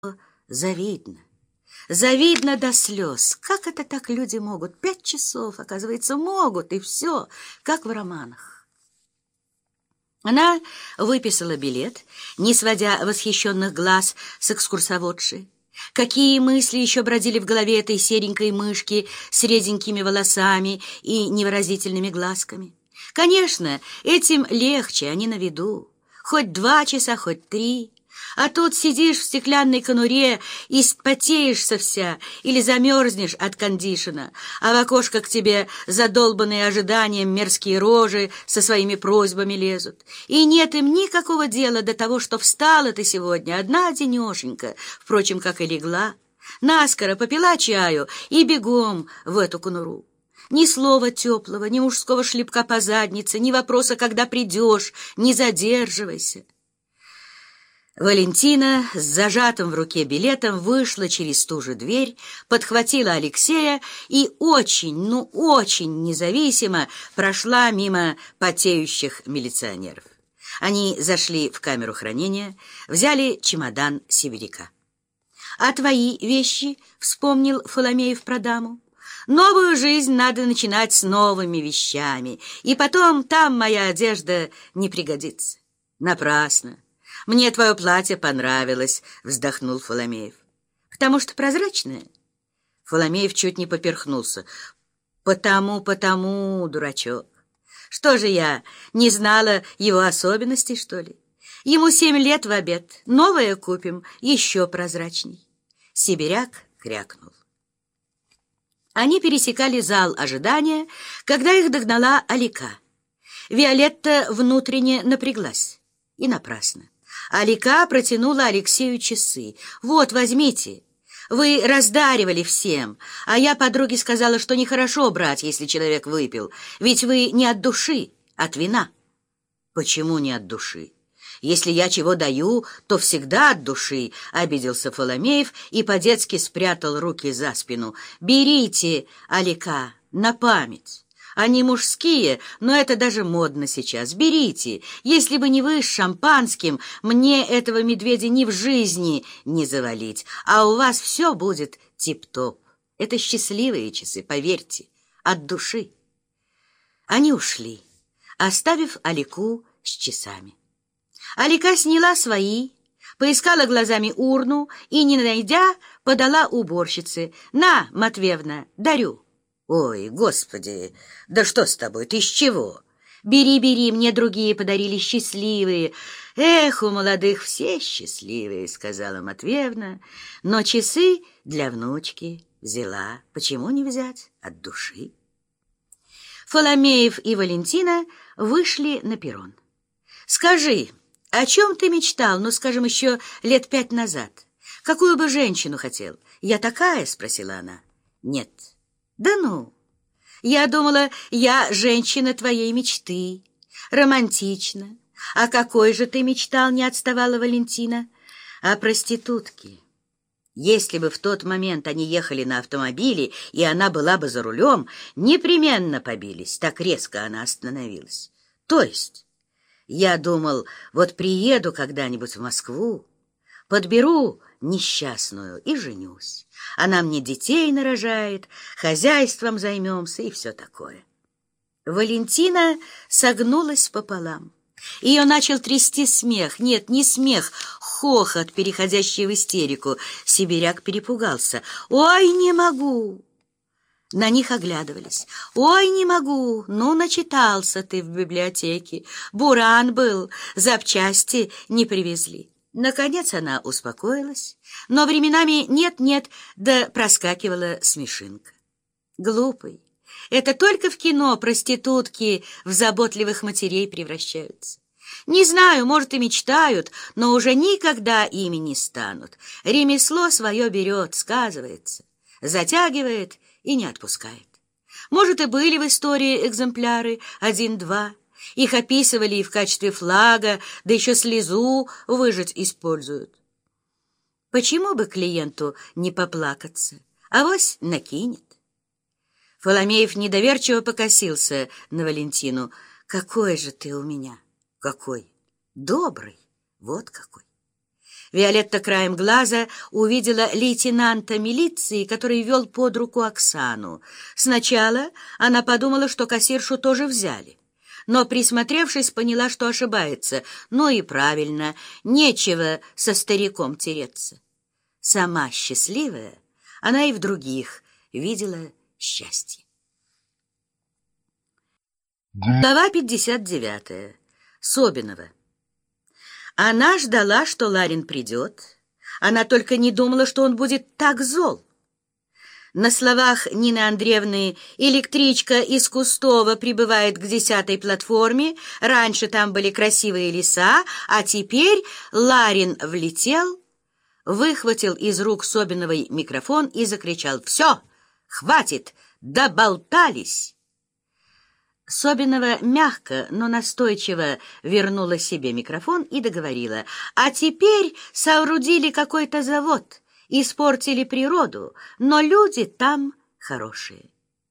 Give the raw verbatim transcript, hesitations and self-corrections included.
Завидно. Завидно до слез. Как это так люди могут? Пять часов, оказывается, могут, и все, как в романах. Она выписала билет, не сводя восхищенных глаз с экскурсоводши. Какие мысли еще бродили в голове этой серенькой мышки с реденькими волосами и невыразительными глазками? Конечно, этим легче, они на виду. Хоть два часа, хоть три. А тут сидишь в стеклянной конуре и спотеешься вся или замерзнешь от кондишена, а в окошко к тебе, задолбанные ожиданием, мерзкие рожи со своими просьбами лезут. И нет им никакого дела до того, что встала ты сегодня одна-одинешенька, впрочем, как и легла, наскоро попила чаю и бегом в эту конуру. Ни слова теплого, ни мужского шлепка по заднице, ни вопроса, когда придешь, не задерживайся. Валентина с зажатым в руке билетом вышла через ту же дверь, подхватила Алексея и очень, ну очень независимо прошла мимо потеющих милиционеров. Они зашли в камеру хранения, взяли чемодан сибиряка. «А твои вещи?» — вспомнил Фоломеев про даму. «Новую жизнь надо начинать с новыми вещами, и потом там моя одежда не пригодится». «Напрасно. Мне твое платье понравилось», — вздохнул Фоломеев. «Потому что прозрачное?» Фоломеев чуть не поперхнулся. «Потому, потому, дурачок. Что же я, не знала его особенностей, что ли? Ему семь лет в обед. Новое купим, еще прозрачней». Сибиряк крякнул. Они пересекали зал ожидания, когда их догнала Алика. Виолетта внутренне напряглась. И напрасно. Алика протянула Алексею часы. «Вот, возьмите. Вы раздаривали всем, а я подруге сказала, что нехорошо брать, если человек выпил, ведь вы не от души, от вина». «Почему не от души? Если я чего даю, то всегда от души», — обиделся Фоломеев и по-детски спрятал руки за спину. «Берите, Алика, на память. Они мужские, но это даже модно сейчас. Берите. Если бы не вы с шампанским, мне этого медведя ни в жизни не завалить, а у вас все будет тип-топ. Это счастливые часы, поверьте, от души». Они ушли, оставив Алику с часами. Алика сняла свои, поискала глазами урну и, не найдя, подала уборщице. «На, Матвеевна, дарю». «Ой, господи, да что с тобой, ты с чего?» «Бери, бери, мне другие подарили счастливые». «Эх, у молодых все счастливые», — сказала Матвеевна, но часы для внучки взяла. Почему не взять? От души. Фоломеев и Валентина вышли на перрон. «Скажи, о чем ты мечтал, ну, скажем, еще лет пять назад? Какую бы женщину хотел?» «Я такая?» — спросила она. «Нет». «Да ну! Я думала, я женщина твоей мечты. Романтично. А какой же ты мечтал?» — не отставала Валентина. «О проститутке. Если бы в тот момент они ехали на автомобиле, и она была бы за рулем, непременно побились. Так резко она остановилась. То есть я думал, вот приеду когда-нибудь в Москву, подберу несчастную и женюсь. Она мне детей нарожает, хозяйством займемся и все такое». Валентина согнулась пополам. Ее начал трясти смех. Нет, не смех, хохот, переходящий в истерику. Сибиряк перепугался. «Ой, не могу!» На них оглядывались. «Ой, не могу! Ну, начитался ты в библиотеке. Буран был, запчасти не привезли». Наконец она успокоилась, но временами нет-нет, да проскакивала смешинка. «Глупый, это только в кино проститутки в заботливых матерей превращаются. Не знаю, может, и мечтают, но уже никогда ими не станут. Ремесло свое берет, сказывается, затягивает и не отпускает. Может, и были в истории экземпляры один-два. Их описывали и в качестве флага, да еще слезу выжать используют. Почему бы клиенту не поплакаться? Авось накинет». Фоломеев недоверчиво покосился на Валентину. «Какой же ты у меня? Какой? Добрый. Вот какой. Виолетта краем глаза увидела лейтенанта милиции, который вел под руку Оксану. Сначала она подумала, что кассиршу тоже взяли, но, присмотревшись, поняла, что ошибается. Ну и правильно, нечего со стариком тереться. Сама счастливая, она и в других видела счастье. Глава пятьдесят девятая. Собинова. Она ждала, что Ларин придет. Она только не думала, что он будет так зол. На словах Нины Андреевны электричка из Кустова прибывает к десятой платформе. Раньше там были красивые леса, а теперь Ларин влетел, выхватил из рук Собиновой микрофон и закричал: «Все, хватит, доболтались!» Собинова мягко, но настойчиво вернула себе микрофон и договорила: «А теперь соорудили какой-то завод, испортили природу, но люди там хорошие».